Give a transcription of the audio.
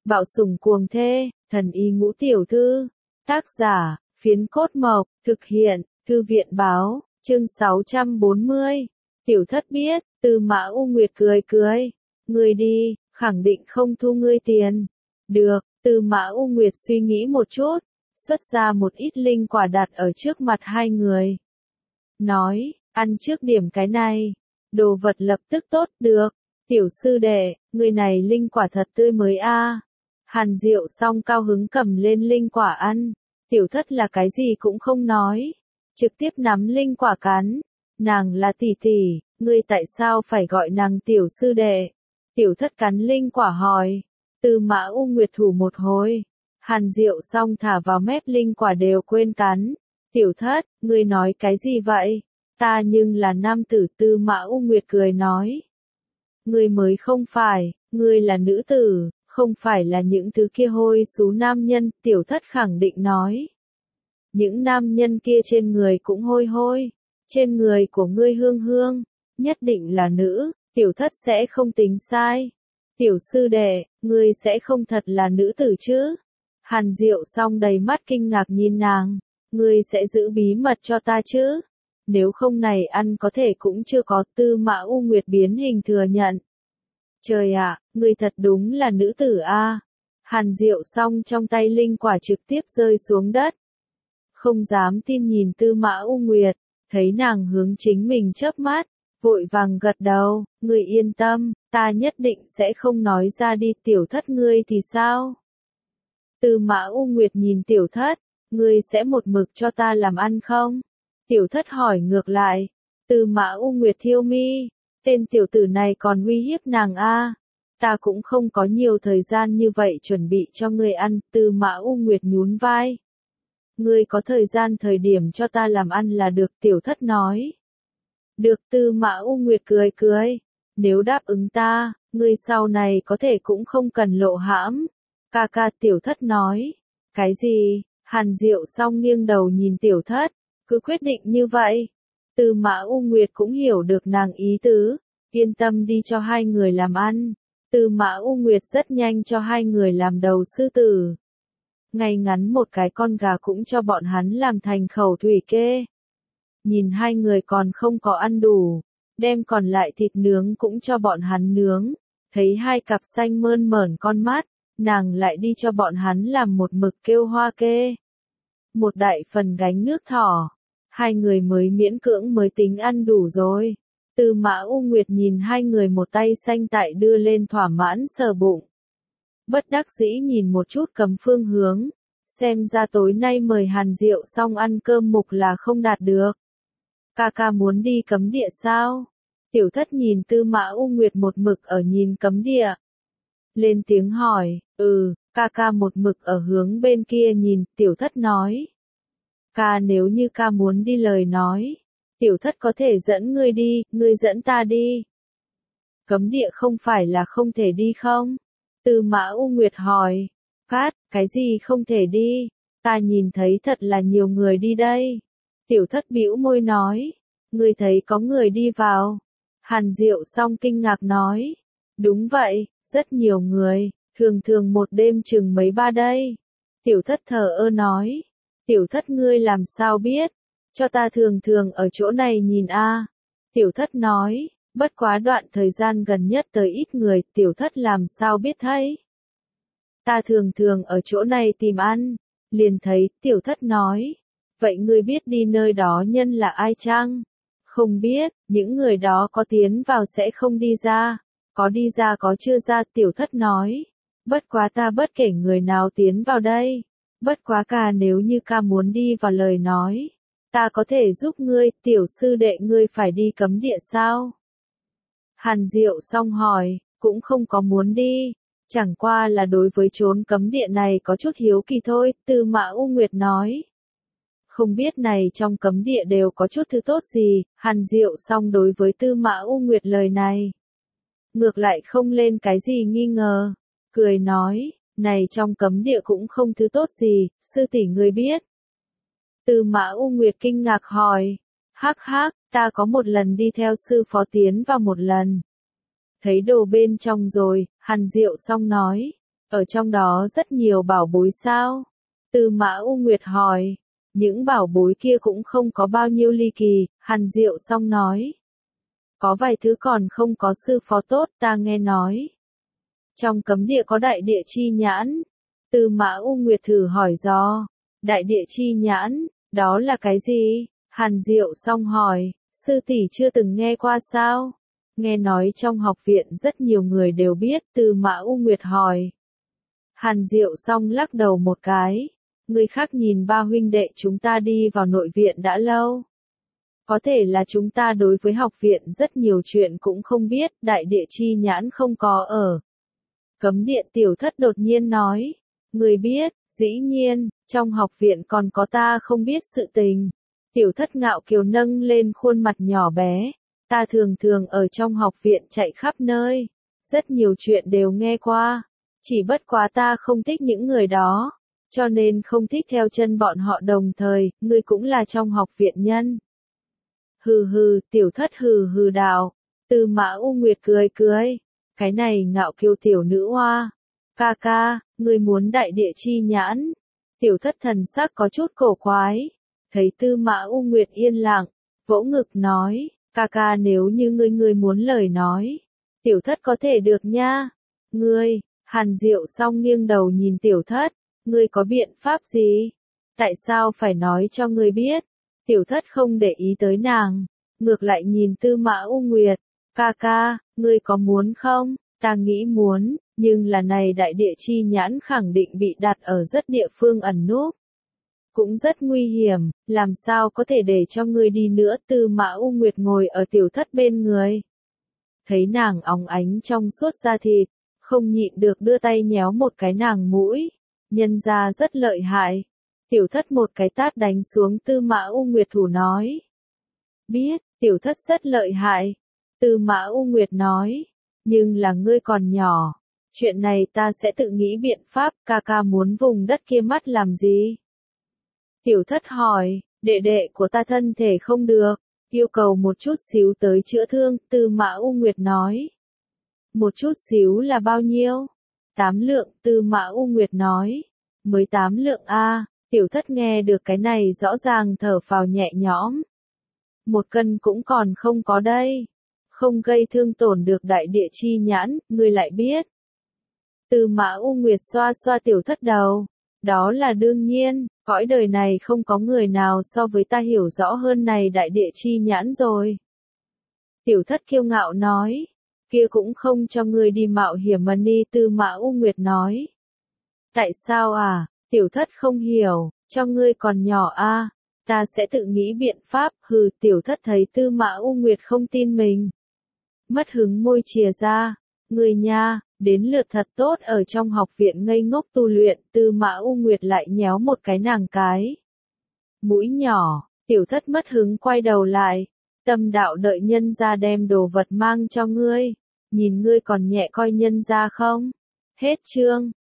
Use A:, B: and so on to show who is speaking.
A: Bạo sủng cuồng thê, thần y ngũ tiểu thư. Tác giả, Phiến Cốt Mộc, thực hiện, Thư viện báo, chương 640. Tiểu thất biết, Tư Mã U Nguyệt cười cười. Ngươi đi, khẳng định không thu ngươi tiền. Được, Tư Mã U Nguyệt suy nghĩ một chút, xuất ra một ít linh quả đặt ở trước mặt hai người. Nói, ăn trước điểm cái này. Đồ vật lập tức tốt, được. Tiểu sư đệ, người này linh quả thật tươi mới a. Hàn Diệu xong cao hứng cầm lên linh quả ăn. Tiểu thất là cái gì cũng không nói. Trực tiếp nắm linh quả cắn. Nàng là tỷ tỷ, ngươi tại sao phải gọi nàng tiểu sư đệ? Tiểu thất cắn linh quả hỏi. Tư Mã U Nguyệt thủ một hồi. Hàn Diệu xong thả vào mép linh quả đều quên cắn. Tiểu thất, ngươi nói cái gì vậy? Ta nhưng là nam tử. Tư Mã U Nguyệt cười nói. Ngươi mới không phải, ngươi là nữ tử, không phải là những thứ kia hôi xú nam nhân, tiểu thất khẳng định nói. Những nam nhân kia trên người cũng hôi hôi, trên người của ngươi hương hương, nhất định là nữ, tiểu thất sẽ không tính sai. Tiểu sư đệ, ngươi sẽ không thật là nữ tử chứ? Hàn Diệu xong đầy mắt kinh ngạc nhìn nàng, ngươi sẽ giữ bí mật cho ta chứ? Nếu không này ăn có thể cũng chưa có. Tư Mã U Nguyệt biến hình thừa nhận. Trời ạ, ngươi thật đúng là nữ tử a. Hàn Diệu xong trong tay linh quả trực tiếp rơi xuống đất. Không dám tin nhìn Tư Mã U Nguyệt, thấy nàng hướng chính mình chớp mắt, vội vàng gật đầu, ngươi yên tâm, ta nhất định sẽ không nói ra đi. Tiểu thất ngươi thì sao? Tư Mã U Nguyệt nhìn tiểu thất, ngươi sẽ một mực cho ta làm ăn không? Tiểu thất hỏi ngược lại. Tư Mã U Nguyệt thiêu mi, tên tiểu tử này còn uy hiếp nàng a. Ta cũng không có nhiều thời gian như vậy chuẩn bị cho ngươi ăn. Tư Mã U Nguyệt nhún vai. Ngươi có thời gian thời điểm cho ta làm ăn là được. Tiểu thất nói. Được. Tư Mã U Nguyệt cười cười. Nếu đáp ứng ta, ngươi sau này có thể cũng không cần lộ hãm. Ca ca. Tiểu thất nói. Cái gì? Hàn Diệu xong nghiêng đầu nhìn tiểu thất. Cứ quyết định như vậy. Tư Mã U Nguyệt cũng hiểu được nàng ý tứ, yên tâm đi cho hai người làm ăn. Tư Mã U Nguyệt rất nhanh cho hai người làm đầu sư tử. Ngay ngắn một cái con gà cũng cho bọn hắn làm thành khẩu thủy kê. Nhìn hai người còn không có ăn đủ, đem còn lại thịt nướng cũng cho bọn hắn nướng. Thấy hai cặp xanh mơn mởn con mắt, nàng lại đi cho bọn hắn làm một mực kêu hoa kê. Một đại phần gánh nước thỏ. Hai người mới miễn cưỡng mới tính ăn đủ rồi. Tư Mã U Nguyệt nhìn hai người một tay xanh tại đưa lên thỏa mãn sờ bụng. Bất đắc dĩ nhìn một chút cầm phương hướng. Xem ra tối nay mời Hàn Diệu xong ăn cơm mục là không đạt được. Ca ca muốn đi cấm địa sao? Tiểu thất nhìn Tư Mã U Nguyệt một mực ở nhìn cấm địa. Lên tiếng hỏi, ca ca một mực ở hướng bên kia nhìn. Tiểu thất nói. Ca nếu như ca muốn đi lời nói, tiểu thất có thể dẫn ngươi đi, ngươi dẫn ta đi. Cấm địa không phải là không thể đi không? Tư Mã U Nguyệt hỏi. Phát, cái gì không thể đi? Ta nhìn thấy thật là nhiều người đi đây. Tiểu thất bĩu môi nói. Ngươi thấy có người đi vào. Hàn Diệu xong kinh ngạc nói. Đúng vậy, rất nhiều người, thường thường một đêm chừng mấy ba đây. Tiểu thất thờ ơ nói. Tiểu thất ngươi làm sao biết? Cho ta thường thường ở chỗ này nhìn a. Tiểu thất nói, bất quá đoạn thời gian gần nhất tới ít người. Tiểu thất làm sao biết thấy? Ta thường thường ở chỗ này tìm ăn, liền thấy. Tiểu thất nói, vậy ngươi biết đi nơi đó nhân là ai chăng? Không biết, những người đó có tiến vào sẽ không đi ra, có đi ra có chưa ra. Tiểu thất nói, bất quá ta bất kể người nào tiến vào đây. Bất quá ca nếu như ca muốn đi vào lời nói, ta có thể giúp ngươi. Tiểu sư đệ ngươi phải đi cấm địa sao? Hàn Diệu xong hỏi, cũng không có muốn đi, chẳng qua là đối với chốn cấm địa này có chút hiếu kỳ thôi. Tư Mã U Nguyệt nói. Không biết này trong cấm địa đều có chút thứ tốt gì. Hàn Diệu xong đối với Tư Mã U Nguyệt lời này, ngược lại không lên cái gì nghi ngờ, cười nói. Này trong cấm địa cũng không thứ tốt gì, sư tỷ ngươi biết. Tư Mã U Nguyệt kinh ngạc hỏi. Hắc hắc, ta có một lần đi theo sư phó tiến vào một lần. Thấy đồ bên trong rồi, Hàn Diệu xong nói. Ở trong đó rất nhiều bảo bối sao? Tư Mã U Nguyệt hỏi. Những bảo bối kia cũng không có bao nhiêu ly kỳ, Hàn Diệu Song nói. Có vài thứ còn không có sư phó tốt, ta nghe nói. Trong cấm địa có đại địa chi nhãn. Tư Mã U Nguyệt thử hỏi dò. Đại địa chi nhãn, đó là cái gì? Hàn Diệu Song hỏi, sư tỷ chưa từng nghe qua sao? Nghe nói trong học viện rất nhiều người đều biết, Tư Mã U Nguyệt hỏi. Hàn Diệu Song lắc đầu một cái. Người khác nhìn ba huynh đệ chúng ta đi vào nội viện đã lâu. Có thể là chúng ta đối với học viện rất nhiều chuyện cũng không biết, đại địa chi nhãn không có ở. Cấm điện Tiểu Thất đột nhiên nói. Người biết, dĩ nhiên, trong học viện còn có ta không biết sự tình. Tiểu Thất ngạo kiều nâng lên khuôn mặt nhỏ bé. Ta thường thường ở trong học viện chạy khắp nơi. Rất nhiều chuyện đều nghe qua. Chỉ bất quá ta không thích những người đó. Cho nên không thích theo chân bọn họ đồng thời, ngươi cũng là trong học viện nhân. Hừ hừ, Tiểu Thất hừ hừ đạo. Tư Mã U Nguyệt cười cười. Cái này ngạo kiều tiểu nữ hoa. Ca ca, ngươi muốn đại địa chi nhãn. Tiểu Thất thần sắc có chút cổ quái. Thấy Tư Mã U Nguyệt yên lặng, vỗ ngực nói, ca ca nếu như ngươi muốn lời nói. Tiểu Thất có thể được nha. Ngươi, Hàn Diệu Song nghiêng đầu nhìn Tiểu Thất. Ngươi có biện pháp gì? Tại sao phải nói cho ngươi biết? Tiểu Thất không để ý tới nàng. Ngược lại nhìn Tư Mã U Nguyệt. Ca ca, ngươi có muốn không? Ta nghĩ muốn, nhưng là này đại địa chi nhãn khẳng định bị đặt ở rất địa phương ẩn núp. Cũng rất nguy hiểm, làm sao có thể để cho ngươi đi nữa? Tư Mã U Nguyệt ngồi ở Tiểu Thất bên người. Thấy nàng óng ánh trong suốt da thịt, không nhịn được đưa tay nhéo một cái nàng mũi. Nhân ra rất lợi hại. Tiểu Thất một cái tát đánh xuống Tư Mã U Nguyệt thủ nói. Biết, Tiểu Thất rất lợi hại. Tư Mã U Nguyệt nói. Nhưng là ngươi còn nhỏ. Chuyện này ta sẽ tự nghĩ biện pháp, ca ca muốn vùng đất kia mắt làm gì? Tiểu Thất hỏi, đệ đệ của ta thân thể không được, yêu cầu một chút xíu tới chữa thương, Tư Mã U Nguyệt nói. Một chút xíu là bao nhiêu? 8 lượng, Tư Mã U Nguyệt nói. Mới 8 lượng a. Tiểu Thất nghe được cái này rõ ràng thở phào nhẹ nhõm. 1 cân cũng còn không có đây. Không gây thương tổn được đại địa chi nhãn, ngươi lại biết. Tư Mã U Nguyệt xoa xoa Tiểu Thất đầu. Đó là đương nhiên, cõi đời này không có người nào so với ta hiểu rõ hơn này đại địa chi nhãn rồi. Tiểu Thất kiêu ngạo nói. Kia cũng không cho ngươi đi mạo hiểm mà ni, Tư Mã U Nguyệt nói. Tại sao à? Tiểu Thất không hiểu, cho ngươi còn nhỏ a, ta sẽ tự nghĩ biện pháp, hừ. Tiểu Thất thấy Tư Mã U Nguyệt không tin mình. Mất hứng môi chìa ra, người nha, đến lượt thật tốt ở trong học viện ngây ngốc tu luyện, Tư Mã U Nguyệt lại nhéo một cái nàng cái. Mũi nhỏ, Tiểu Thất mất hứng quay đầu lại, tâm đạo đợi nhân ra đem đồ vật mang cho ngươi, nhìn ngươi còn nhẹ coi nhân ra không? Hết chương.